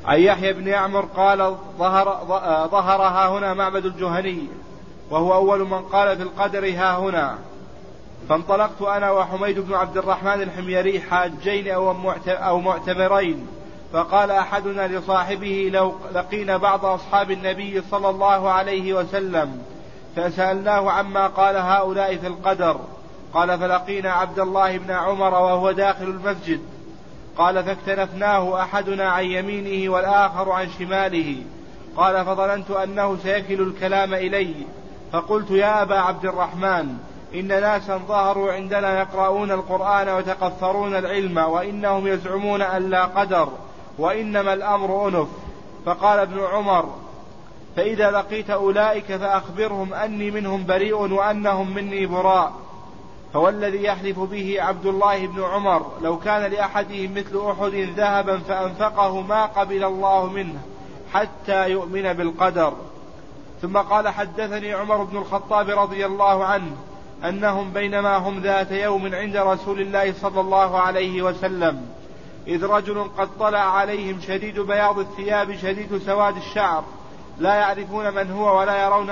عن يحيى بن يعمر قال ظهر ها هنا معبد الجهني وهو أول من قال في القدر ها هنا. فانطلقت أنا وحميد بن عبد الرحمن الحميري حاجين أو معتمرين، فقال أحدنا لصاحبه لو لقينا بعض أصحاب النبي صلى الله عليه وسلم فسألناه عما قال هؤلاء في القدر. قال فلقينا عبد الله بن عمر وهو داخل المسجد. قال فاكتنفناه أحدنا عن يمينه والآخر عن شماله. قال فظننت أنه سيكل الكلام إلي، فقلت يا أبا عبد الرحمن إن ناسا ظهروا عندنا يقرؤون القرآن وتقفرون العلم وإنهم يزعمون أن لا قدر وإنما الأمر أنف. فقال ابن عمر فإذا لقيت أولئك فأخبرهم أني منهم بريء وأنهم مني براء. فوالذي يحلف به عبد الله بن عمر لو كان لأحدهم مثل أحد ذهبا فأنفقه ما قبل الله منه حتى يؤمن بالقدر. ثم قال حدثني عمر بن الخطاب رضي الله عنه أنهم بينما هم ذات يوم عند رسول الله صلى الله عليه وسلم إذ رجل قد طلع عليهم شديد بياض الثياب شديد سواد الشعر لا يعرفون من هو ولا يرون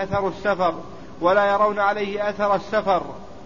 عليه أثر السفر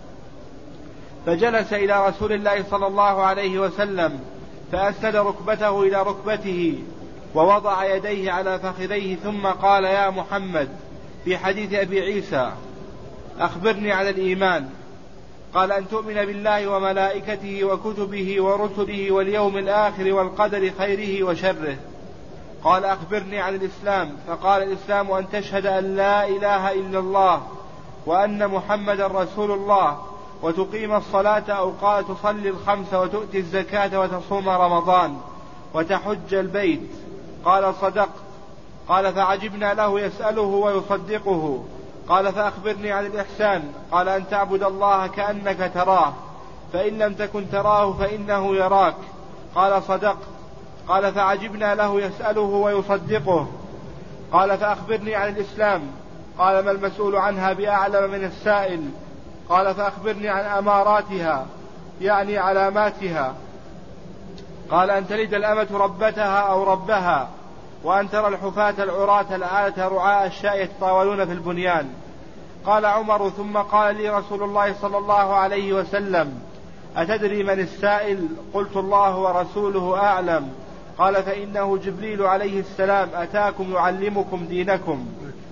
فجلس إلى رسول الله صلى الله عليه وسلم فأسند ركبته إلى ركبته ووضع يديه على فخذيه ثم قال يا محمد في حديث أبي عيسى أخبرني عن الإيمان. قال أن تؤمن بالله وملائكته وكتبه ورسله واليوم الآخر والقدر خيره وشره. قال أخبرني عن الإسلام. فقال الإسلام أن تشهد أن لا إله إلا الله وأن محمد رسول الله وتقيم الصلاة أو قال تصلي الخمس وتؤتي الزكاة وتصوم رمضان وتحج البيت. قال صدقت. قال فعجبنا له يسأله ويصدقه. قال فأخبرني عن الإحسان. قال أن تعبد الله كأنك تراه فإن لم تكن تراه فإنه يراك. قال صدقت. قال فعجبنا له يسأله ويصدقه. قال فأخبرني عن الإسلام. قال ما المسؤول عنها بأعلم من السائل. قال فأخبرني عن أماراتها يعني علاماتها. قال أن تلد الأمة ربتها أو ربها وأن ترى الحفاة العراة العالة رعاء الشاء يتطاولون في البنيان. قال عمر ثم قال لي رسول الله صلى الله عليه وسلم أتدري من السائل؟ قلت الله ورسوله أعلم. قال فإنه جبريل عليه السلام أتاكم يعلمكم دينكم.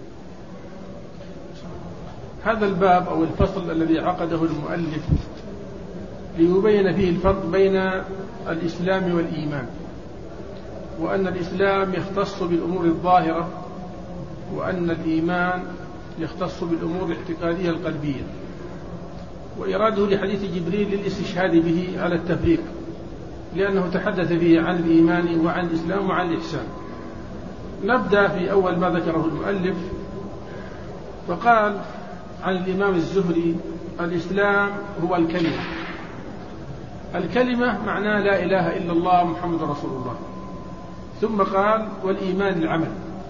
هذا الباب أو الفصل الذي عقده المؤلف ليبين فيه الفرق بين الإسلام والإيمان، وأن الإسلام يختص بالأمور الظاهرة وأن الإيمان يختص بالأمور الاعتقادية القلبية، وإراده لحديث جبريل للاستشهاد به على التفريق لأنه تحدث فيه عن الإيمان وعن الإسلام وعن الإحسان. نبدأ في أول ما ذكره المؤلف، فقال عن الإمام الزهري الإسلام هو الكلمة. الكلمة معناه لا إله إلا الله محمد رسول الله. ثم قال والإيمان العمل.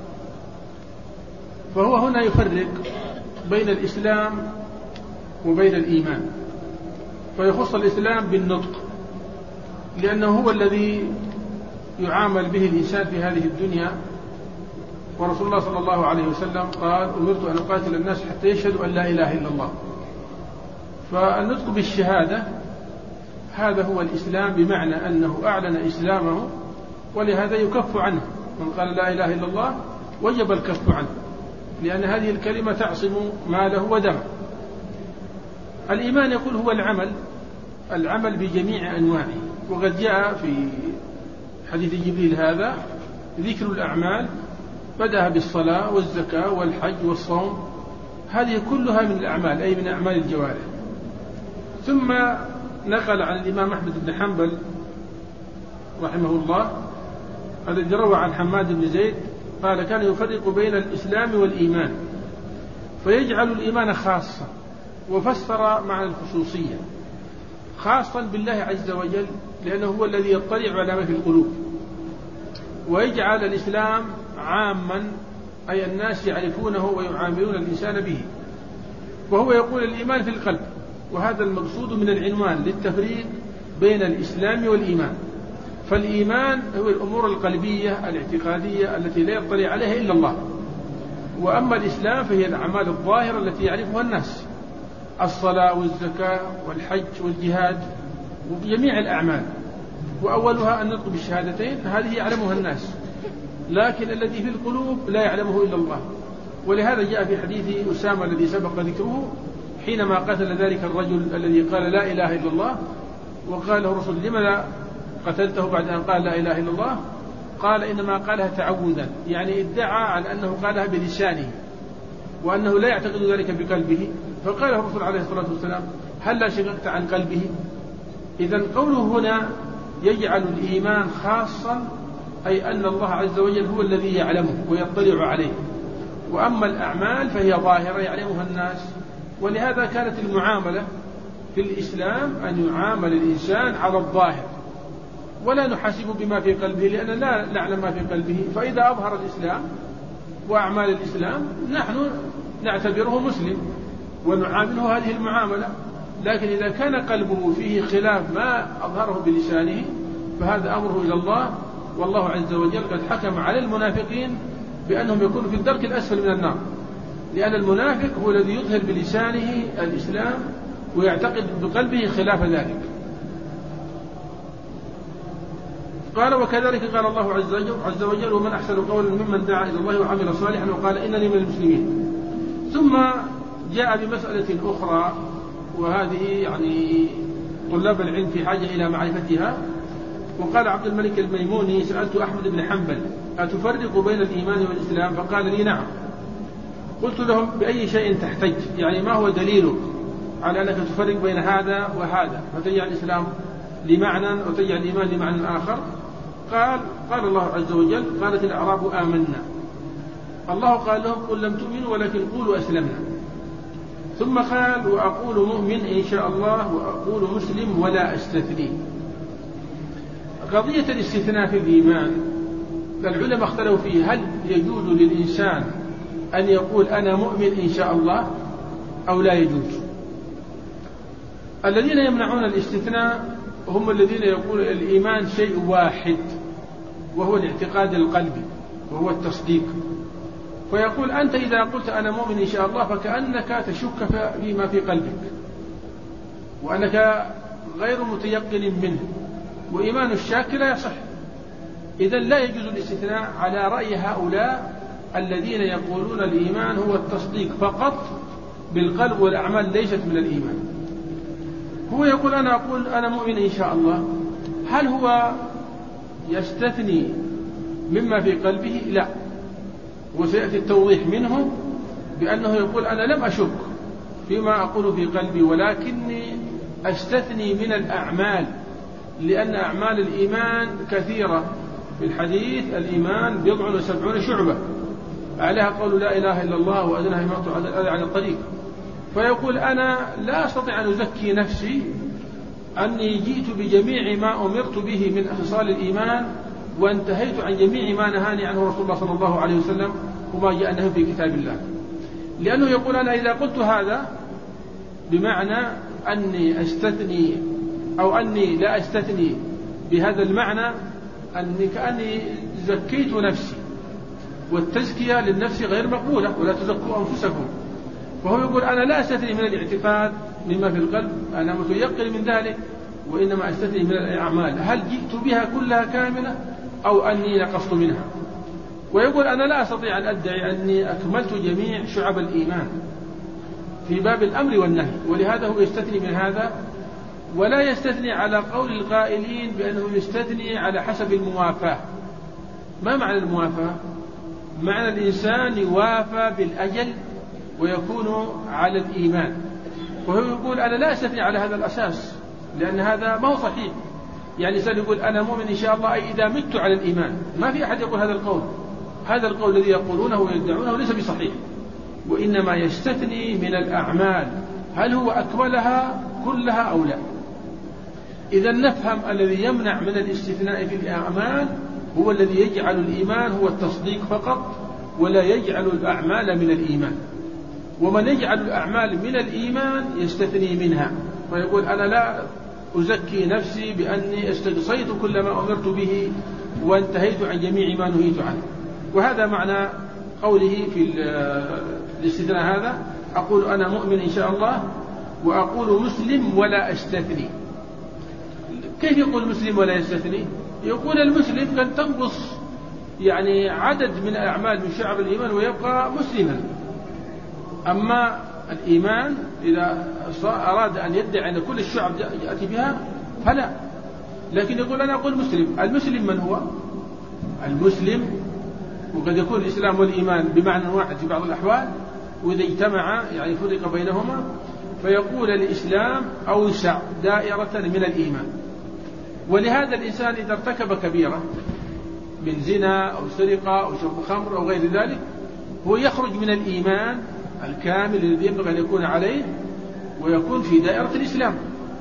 فهو هنا يفرق بين الإسلام وبين الإيمان، فيخص الإسلام بالنطق لأنه هو الذي يعامل به الإنسان في هذه الدنيا. ورسول الله صلى الله عليه وسلم قال أمرت أن أقاتل الناس حتى يشهدوا أن لا إله إلا الله. فالنطق بالشهادة هذا هو الإسلام، بمعنى أنه أعلن إسلامه، ولهذا يكف عنه. من قال لا إله إلا الله وجب الكف عنه، لأن هذه الكلمة تعصم ماله ودمه. الإيمان يقول هو العمل بجميع أنواعه، وقد جاء في حديث جبريل هذا ذكر الأعمال، بدأ بالصلاة والزكاة والحج والصوم، هذه كلها من الأعمال أي من أعمال الجوارح. ثم نقل عن الإمام أحمد بن حنبل رحمه الله الذي روى عن حماد بن زيد قال كان يفرق بين الإسلام والإيمان، فيجعل الإيمان خاصة، وفسر معنى الخصوصية خاصا بالله عز وجل لأنه هو الذي يطلع على ما في القلوب، ويجعل الإسلام عاما أي الناس يعرفونه ويعاملون الإنسان به. وهو يقول الإيمان في القلب، وهذا المقصود من العنوان للتفريق بين الإسلام والإيمان. فالإيمان هو الأمور القلبية الاعتقادية التي لا يطلع عليها إلا الله. وأما الإسلام فهي الأعمال الظاهرة التي يعرفها الناس، الصلاة والزكاة والحج والجهاد وجميع الأعمال، وأولها أن نطلب الشهادتين، هذه يعلمها الناس، لكن الذي في القلوب لا يعلمه إلا الله. ولهذا جاء في حديث أسامة الذي سبق ذكره حينما قتل ذلك الرجل الذي قال لا إله إلا الله، وقال له الرسول لماذا قتلته بعد أن قال لا إله إلا الله؟ قال إنما قالها تعوذا، يعني ادعى على أنه قالها بلسانه وأنه لا يعتقد ذلك بقلبه. فقال الرسول عليه الصلاة والسلام هل لا شققت عن قلبه؟ إذن قوله هنا يجعل الإيمان خاصا، أي أن الله عز وجل هو الذي يعلمه ويطلع عليه، وأما الأعمال فهي ظاهرة يعلمها الناس. ولهذا كانت المعاملة في الإسلام أن يعامل الإنسان على الظاهر ولا نحاسب بما في قلبه، لأننا لا نعلم ما في قلبه. فإذا أظهر الإسلام وأعمال الإسلام نحن نعتبره مسلم ونعامله هذه المعاملة، لكن إذا كان قلبه فيه خلاف ما أظهره بلسانه فهذا أمره إلى الله. والله عز وجل قد حكم على المنافقين بأنهم يكونوا في الدرك الأسفل من النار، لأن المنافق هو الذي يظهر بلسانه الإسلام ويعتقد بقلبه خلاف ذلك. قال وكذلك قال الله عز وجل ومن أحسن قولا ممن دعا إلى الله وعمل صالحا وقال إنني من المسلمين. ثم جاء بمسألة أخرى، وهذه يعني طلاب العلم في حاجة إلى معرفتها. وقال عبد الملك الميموني سألت أحمد بن حنبل أتفرق بين الإيمان والإسلام؟ فقال لي نعم. قلت لهم بأي شيء تحتج، يعني ما هو دليلك على أنك تفرق بين هذا وهذا فتجعل الإسلام لمعنى وتجعل الإيمان لمعنى آخر؟ قال الله عز وجل قالت الأعراب آمنا. الله قال لهم قل لم تؤمنوا ولكن قولوا أسلمنا. ثم قال وأقول مؤمن إن شاء الله وأقول مسلم ولا أستثني. قضية الاستثناء في الإيمان العلماء اختلفوا فيه، هل يجوز للإنسان أن يقول أنا مؤمن إن شاء الله أو لا يجوز؟ الذين يمنعون الاستثناء هم الذين يقولون الإيمان شيء واحد وهو الاعتقاد القلبي وهو التصديق. فيقول أنت إذا قلت أنا مؤمن إن شاء الله فكأنك تشك فيما في قلبك وأنك غير متيقن منه، وإيمان الشاك لا يصح. إذن لا يجوز الاستثناء على رأي هؤلاء الذين يقولون الإيمان هو التصديق فقط بالقلب والأعمال ليست من الإيمان. هو يقول أنا أقول أنا مؤمن إن شاء الله، هل هو يستثني مما في قلبه؟ لا، وسيأتي التوضيح منه بأنه يقول أنا لم أشك فيما أقول في قلبي ولكني أستثني من الأعمال، لأن أعمال الإيمان كثيرة. في الحديث الإيمان 70 شعبة، عليها قول لا إله إلا الله وأدناها إماطة الأذى عن الطريق. فيقول أنا لا أستطيع أن أزكي نفسي أني جئت بجميع ما أمرت به من خصال الإيمان وانتهيت عن جميع ما نهاني عنه رسول الله صلى الله عليه وسلم وما جاء نهي في كتاب الله. لأنه يقول أنا إذا قلت هذا بمعنى أني أستثني أو أني لا أستثني بهذا المعنى أني كأني زكيت نفسي، والتزكية للنفس غير مقبولة ولا تزكوا أنفسكم. وهو يقول أنا لا أستثني من الاعتقاد مما في القلب، أنا متيقن من ذلك، وإنما أستثني من الأعمال هل جئت بها كلها كاملة أو أني نقصت منها. ويقول أنا لا أستطيع أن أدعي أني أكملت جميع شعب الإيمان في باب الأمر والنهي، ولهذا هو يستثني من هذا ولا يستثني على قول القائلين بأنه يستثني على حسب الموافاة. ما معنى الموافاة؟ معنى الإنسان يوافى بالأجل ويكون على الإيمان. وهو يقول أنا لا أستثني على هذا الأساس لأن هذا ما هو صحيح. يعني الإنسان يقول أنا مؤمن إن شاء الله أي إذا مت على الإيمان، ما في أحد يقول هذا القول. هذا القول الذي يقولونه ويدعونه ليس بصحيح، وإنما يستثني من الأعمال هل هو أكملها كلها أو لا. إذا نفهم الذي يمنع من الاستثناء في الأعمال هو الذي يجعل الإيمان هو التصديق فقط ولا يجعل الأعمال من الإيمان. ومن يجعل الأعمال من الإيمان يستثني منها، فيقول أنا لا أزكي نفسي بأني استقصيت كل ما أمرت به وانتهيت عن جميع ما نهيت عنه. وهذا معنى قوله في الاستثناء هذا: أقول أنا مؤمن إن شاء الله، وأقول مسلم ولا أستثني. كيف يقول مسلم ولا يستثني؟ يقول المسلم قد تنقص يعني عدد من الأعمال من شعب الإيمان ويبقى مسلما. أما الإيمان إذا أراد أن يدعي أن كل الشعب يأتي بها فلا، لكن يقول أنا أقول مسلم. المسلم من هو؟ المسلم، وقد يكون الإسلام والإيمان بمعنى واحد في بعض الأحوال، وإذا اجتمع يعني فرق بينهما، فيقول الإسلام أوسع دائرة من الإيمان. ولهذا الإنسان إذا ارتكب كبيرة من زنا أو سرقة أو شرب خمر أو غير ذلك، هو يخرج من الإيمان الكامل الذي ينبغي أن يكون عليه ويكون في دائرة الإسلام.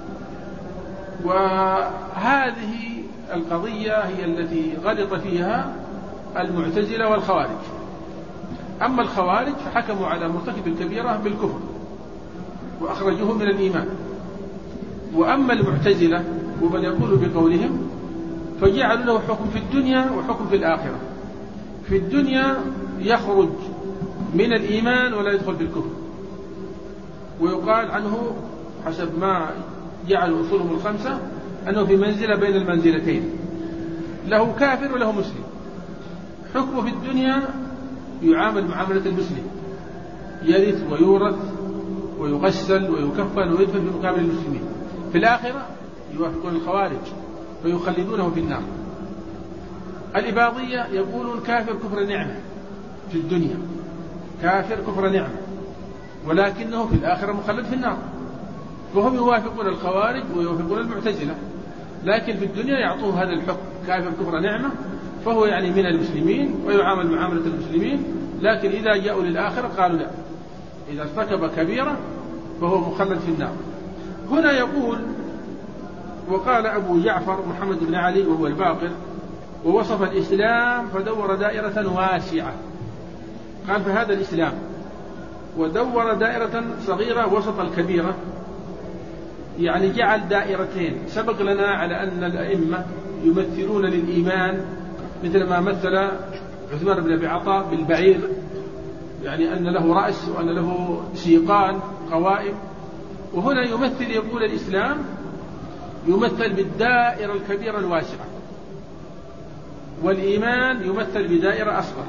وهذه القضية هي التي غلط فيها المعتزلة والخوارج. أما الخوارج فحكموا على مرتكب الكبيرة بالكفر وأخرجوه من الإيمان. وأما المعتزلة ومن يقول بقولهم فجعلوا له حكم في الدنيا وحكم في الآخرة. في الدنيا يخرج من الإيمان ولا يدخل في الكفر، ويقال عنه حسب ما جعلوا أصولهم الخمسة أنه في منزلة بين المنزلتين، له كافر وله مسلم. حكمه في الدنيا يعامل معاملة المسلم، يرث ويورث ويغسل ويكفن ويدفن في مقابل المسلمين. في الآخرة يوافقون الخوارج ويخلدونه في النار. الإباضية يقولون كافر كفر نعمة في الدنيا، كافر كفر نعمة، ولكنه في الآخرة مخلد في النار. وهم يوافقون الخوارج ويوافقون المعتزلة، لكن في الدنيا يعطوه هذا الحكم كافر كفر نعمة، فهو يعني من المسلمين ويعامل معاملة المسلمين. لكن إذا جاءوا للآخرة قالوا لا، إذا ارتكب كبيرة فهو مخلد في النار. هنا يقول: وقال أبو جعفر محمد بن علي وهو الباقر: ووصف الإسلام فدور دائرة واسعة. قال فهذا الإسلام، ودور دائرة صغيرة وسط الكبيرة، يعني جعل دائرتين. سبق لنا على أن الأئمة يمثلون للإيمان مثل ما مثل عثمان بن أبي عطاء بالبعير، يعني أن له رأس وأن له سيقان قوائم. وهنا يمثل، يقول الإسلام يمثل بالدائرة الكبيرة الواسعة، والإيمان يمثل بدائرة أصغر.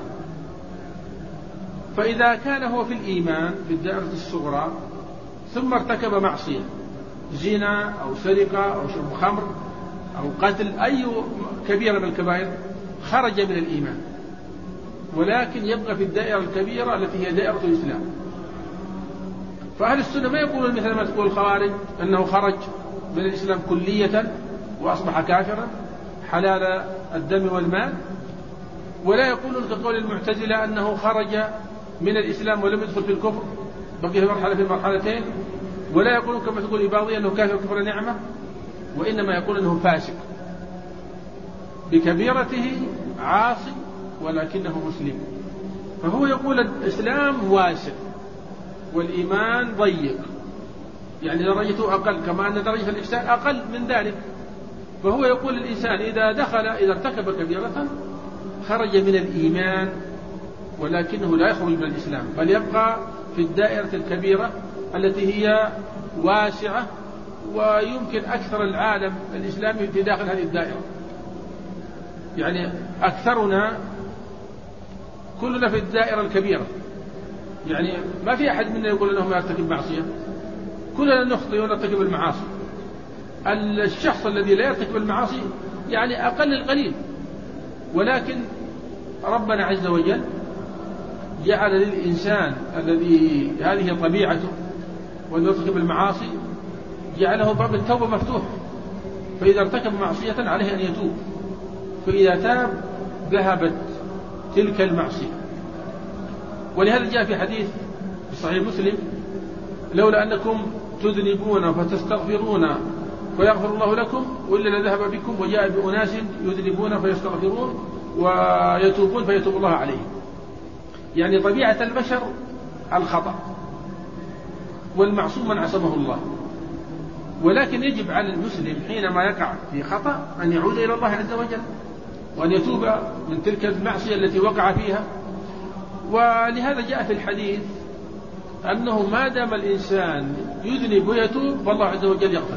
فإذا كان هو في الإيمان في الدائرة الصغرى ثم ارتكب معصية، زنا أو سرقة أو شرب خمر أو قتل، أي كبيرة من الكبائر، خرج من الإيمان، ولكن يبقى في الدائرة الكبيرة التي هي دائرة الإسلام. فأهل السنة ما يقولون مثل ما تقول الخوارج أنه خرج من الإسلام كلية وأصبح كافرا حلال الدم والمال، ولا يقولون كقول المعتزلة أنه خرج من الإسلام ولم يدخل في الكفر، بقي في مرحلة في المرحلتين، ولا يقولون كما تقول الإباضية أنه كافر كفر نعمة، وإنما يقول أنه فاسق بكبيرته عاصي ولكنه مسلم. فهو يقول الإسلام واسع والإيمان ضيق، يعني درجته أقل، كما أن درجة الإحسان أقل من ذلك. فهو يقول الإنسان إذا ارتكب كبيرة خرج من الإيمان، ولكنه لا يخرج من الإسلام، بل يبقى في الدائرة الكبيرة التي هي واسعة، ويمكن أكثر العالم الإسلامي في داخل هذه الدائرة. يعني أكثرنا كلنا في الدائرة الكبيرة، يعني ما في أحد منا يقول أنه ما يرتكب معصية، كلنا نخطئ ونرتكب المعاصي. الشخص الذي لا يرتكب المعاصي يعني أقل القليل، ولكن ربنا عز وجل جعل للإنسان الذي هذه طبيعته وأن يرتكب المعاصي جعله باب التوبة مفتوح، فإذا ارتكب معصية عليه أن يتوب، فإذا تاب ذهبت تلك المعصية. ولهذا جاء في حديث في صحيح مسلم: لولا أنكم تذنبون فتستغفرون فيغفر الله لكم وإلا لذهب بكم وجاء بأناس يذنبون فيستغفرون ويتوبون فيتوب الله عليهم. يعني طبيعة البشر الخطأ، والمعصوم من عصمه الله، ولكن يجب على المسلم حينما يقع في خطأ أن يعود إلى الله عز وجل وأن يتوب من تلك المعصية التي وقع فيها. ولهذا جاء في الحديث أنه ما دام الإنسان يذنب ويتوب فالله عز وجل يغفر.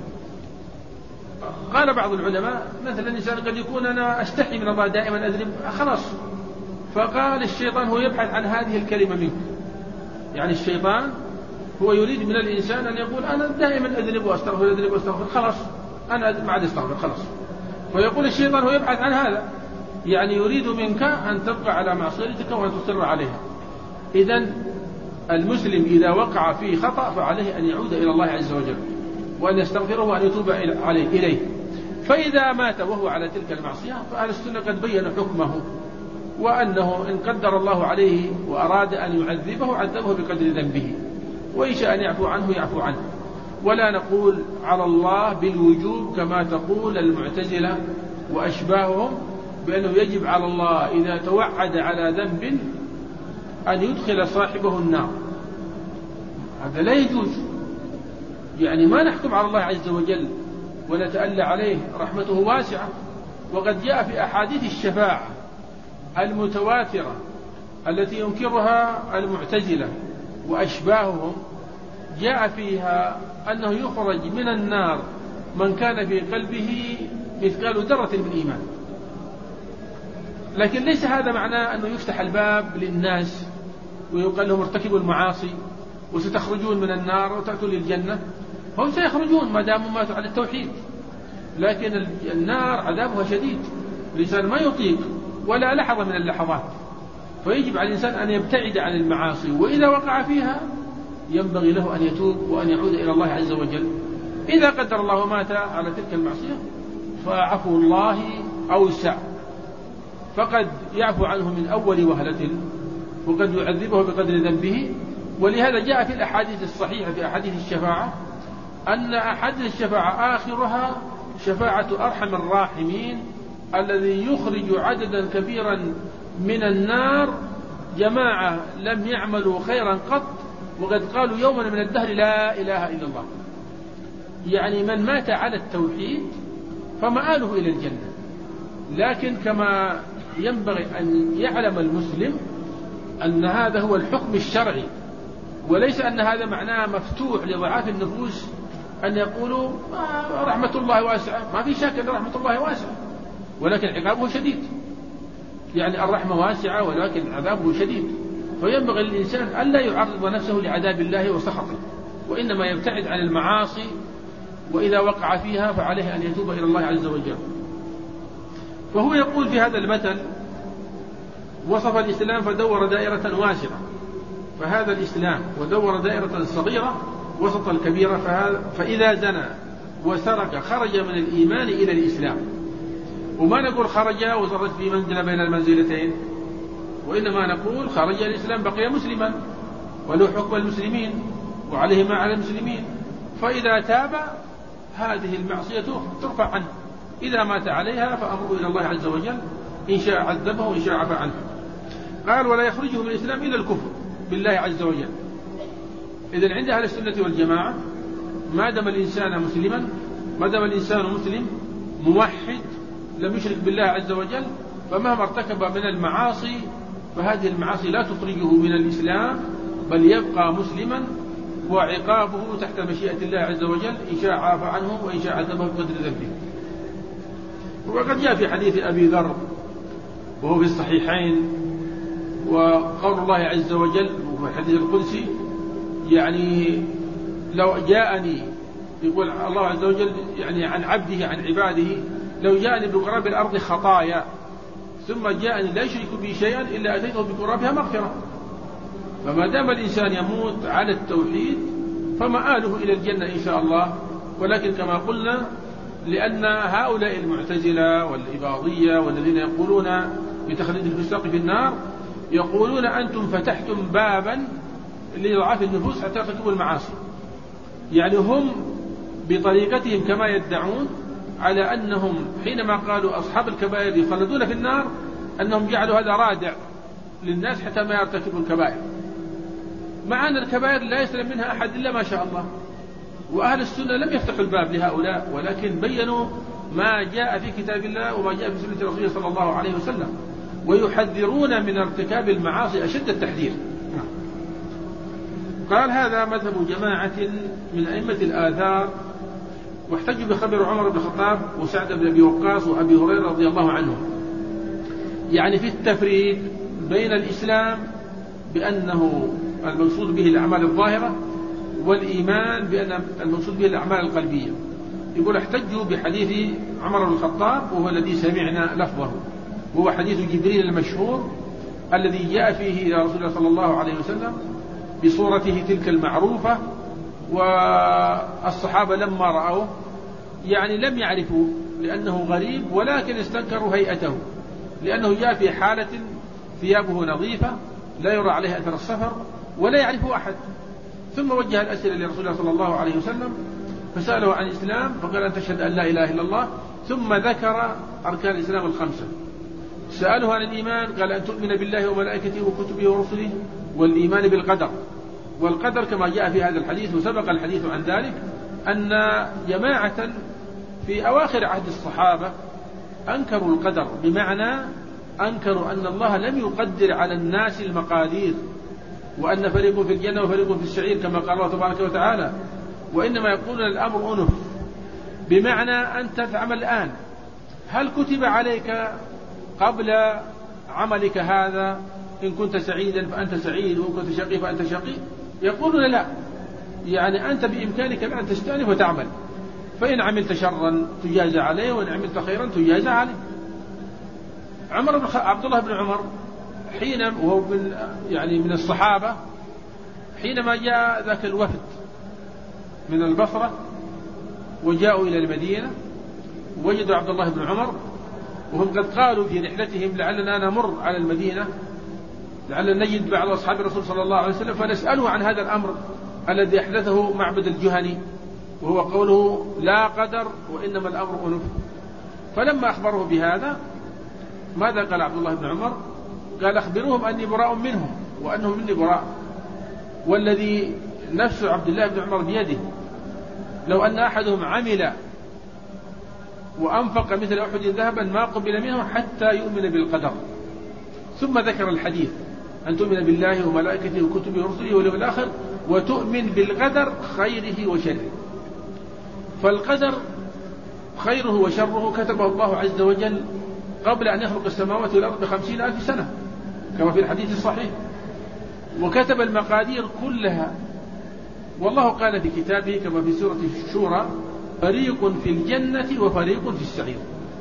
قال بعض العلماء مثلا الإنسان قد يكون أنا أستحي من الله دائما أذنب خلاص، فقال الشيطان هو يبحث عن هذه الكلمة منك، يعني الشيطان هو يريد من الإنسان أن يقول أنا دائما أذنب وأستغفر خلاص أنا ما عاد أستغفر خلاص. ويقول الشيطان هو يبحث عن هذا، يعني يريد منك أن تبقى على معصيتك وأن تصر عليها. إذن المسلم إذا وقع في خطأ فعليه أن يعود إلى الله عز وجل وأن يستغفره وأن يتوب إليه. فإذا مات وهو على تلك المعصية فأهل السنة قد بيّنوا حكمه، وأنه إن قدر الله عليه وأراد أن يعذبه عذبه بقدر ذنبه، وإن شاء أن يعفو عنه يعفو عنه. ولا نقول على الله بالوجوب كما تقول المعتزلة وأشباههم بأنه يجب على الله إذا توعد على ذنب أن يدخل صاحبه النار، هذا لا يجوز. يعني ما نحكم على الله عز وجل ونتألى عليه، رحمته واسعة. وقد جاء في أحاديث الشفاعة المتواترة التي ينكرها المعتزلة وأشباههم، جاء فيها أنه يخرج من النار من كان في قلبه مثقال ذرة من إيمان. لكن ليس هذا معناه أنه يفتح الباب للناس ويقال لهم ارتكبوا المعاصي وستخرجون من النار وتأتوا للجنة. هم سيخرجون ما داموا ماتوا على التوحيد، لكن النار عذابها شديد، الإنسان ما يطيق ولا لحظة من اللحظات. فيجب على الإنسان أن يبتعد عن المعاصي، وإذا وقع فيها ينبغي له أن يتوب وأن يعود إلى الله عز وجل. إذا قدر الله مات على تلك المعصية فعفو الله أوسع، فقد يعفو عنه من أول وهلة وقد يعذبه بقدر ذنبه. ولهذا جاء في الأحاديث الصحيحة في أحاديث الشفاعة أن أحاديث الشفاعة آخرها شفاعة أرحم الراحمين الذي يخرج عددا كبيرا من النار جماعة لم يعملوا خيرا قط وقد قالوا يوما من الدهر لا إله إلا الله. يعني من مات على التوحيد فمآله إلى الجنة. لكن كما ينبغي أن يعلم المسلم أن هذا هو الحكم الشرعي، وليس أن هذا معناه مفتوح لضعاف النفوس أن يقولوا رحمة الله واسعة. ما في شك أن رحمة الله واسعة، ولكن عقابه شديد. يعني الرحمة واسعة ولكن عذابه شديد، فينبغي للإنسان ألا يعرض نفسه لعذاب الله وسخطه، وإنما يبتعد عن المعاصي، وإذا وقع فيها فعليه أن يتوب إلى الله عز وجل. فهو يقول في هذا المثل وصف الإسلام فدور دائرة واسعة، فهذا الإسلام ودور دائرة صغيرة وسط الكبيرة. فإذا زنى وسرق خرج من الإيمان إلى الإسلام. وما نقول خرج وصرت في منزلة بين المنزلتين، وإنما نقول خرج الإسلام بقي مسلما وله حكم المسلمين وعليه ما على المسلمين. فإذا تاب هذه المعصية ترفع عنه، إذا مات عليها فأمره إلى الله عز وجل، إن شاء عذبه وإن شاء عفى عنه. قال ولا يخرجه من الإسلام إلا الكفر بالله عز وجل. إذن عند أهل السنة والجماعة ما دام الإنسان مسلما، ما دام الإنسان مسلم موحد لم يشرك بالله عز وجل، فمهما ارتكب من المعاصي فهذه المعاصي لا تخرجه من الإسلام، بل يبقى مسلما، وعقابه تحت مشيئة الله عز وجل، إن شاء عفى عنه وإن شاء عذبه بقدر ذنبه. وقد جاء في حديث أبي ذر وهو في الصحيحين وقول الله عز وجل وفي الحديث القدسي، يعني لو جاءني، يقول الله عز وجل يعني عن عبده عن عباده، لو جاءني بقراب الأرض خطايا ثم جاءني لا يشرك بي شيئا إلا أتيته بقرابها مغفرة. فما دام الإنسان يموت على التوحيد فمآله إلى الجنة إن شاء الله. ولكن كما قلنا لأن هؤلاء المعتزلة والإباضية والذين يقولون بتخليد الفساق في النار يقولون أنتم فتحتم بابا لضعاف النفوس حتى يرتكبوا المعاصي. يعني هم بطريقتهم كما يدعون على أنهم حينما قالوا أصحاب الكبائر يخلدون في النار أنهم جعلوا هذا رادع للناس حتى ما يرتكبوا الكبائر، مع أن الكبائر لا يسلم منها أحد إلا ما شاء الله، وأهل السنة لم يفتحوا الباب لهؤلاء، ولكن بيّنوا ما جاء في كتاب الله وما جاء في سنة رسوله صلى الله عليه وسلم، ويحذرون من ارتكاب المعاصي أشد التحذير. قال هذا مذهب جماعة من أئمة الآثار، واحتجوا بخبر عمر بن الخطاب وسعد بن أبي وقاص وأبي هريرة رضي الله عنهم، يعني في التفريق بين الإسلام بأنه المقصود به الأعمال الظاهرة، والإيمان بأن المقصود به الأعمال القلبية. يقول احتجوا بحديث عمر بن الخطاب وهو الذي سمعنا لفظه، وهو حديث جبريل المشهور الذي جاء فيه إلى رسول الله صلى الله عليه وسلم بصورته تلك المعروفة، والصحابة لما رأوه يعني لم يعرفوا لأنه غريب، ولكن استنكروا هيئته، لأنه جاء في حالة ثيابه نظيفة لا يرى عليها أثر السفر ولا يعرفه أحد. ثم وجه الأسئلة لرسول الله صلى الله عليه وسلم فسأله عن الإسلام فقال أن تشهد أن لا إله إلا الله، ثم ذكر أركان الإسلام الخمسة. سأله عن الإيمان قال أن تؤمن بالله وملائكته وكتبه ورسله والإيمان بالقدر. والقدر كما جاء في هذا الحديث وسبق الحديث عن ذلك أن جماعة في أواخر عهد الصحابة أنكروا القدر، بمعنى أنكروا أن الله لم يقدر على الناس المقادير، وأن فريق في الجنة وفريق في السعير كما قال الله تبارك وتعالى، وإنما يقولون الأمر أنف، بمعنى أنت تعمل الآن، هل كتب عليك قبل عملك هذا إن كنت سعيدا فأنت سعيد وإن كنت شقي فأنت شقي؟ يقولون لا، يعني أنت بإمكانك الآن تستأنف وتعمل، فإن عملت شرا تجازى عليه وإن عملت خيرا تجازى عليه. عبد الله بن عمر حين وهو من الصحابة حينما جاء ذاك الوفد من البصرة وجاءوا إلى المدينة وجدوا عبد الله بن عمر وهم قد قالوا في رحلتهم لعلنا نمر على المدينة لعلنا نجد بعض أصحاب الرسول صلى الله عليه وسلم فنسأله عن هذا الأمر الذي أحدثه معبد الجهني، وهو قوله لا قدر وإنما الأمر أنف. فلما أخبره بهذا ماذا قال عبد الله بن عمر؟ قال أخبروهم أني براء منهم وأنهم مني براء، والذي نفس عبد الله بن عمر بيده لو أن أحدهم عمل وأنفق مثل أحد ذهبا ما قبل منه حتى يؤمن بالقدر. ثم ذكر الحديث أن تؤمن بالله وملائكته وكتبه ورسله واليوم الآخر وتؤمن بالقدر خيره وشره. فالقدر خيره وشره كتبه الله عز وجل قبل أن يخلق السماوات والأرض ب50,000 سنة كما في الحديث الصحيح، وكتب المقادير كلها. والله قال في كتابه كما في سورة الشورى فريق في الجنة وفريق في السعير.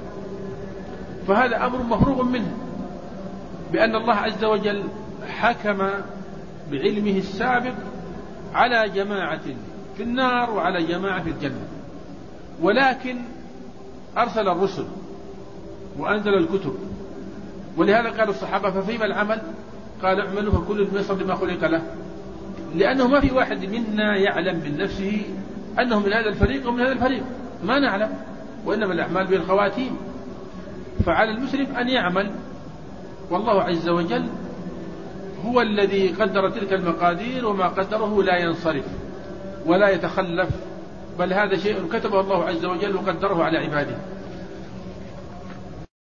فهذا أمر مفروغ منه بأن الله عز وجل حكم بعلمه السابق على جماعة في النار وعلى جماعة في الجنة، ولكن أرسل الرسل وأنزل الكتب. ولهذا قال الصحابة ففيما العمل؟ قال اعملوا فكل ميسر لما خلق له، لأنه ما في واحد منا يعلم من نفسه أنه من هذا الفريق ومن هذا الفريق، ما نعلم، وإنما الأعمال بالخواتيم. فعلى المسلم أن يعمل، والله عز وجل هو الذي قدر تلك المقادير، وما قدره لا ينصرف ولا يتخلف، بل هذا شيء كتبه الله عز وجل وقدره على عباده.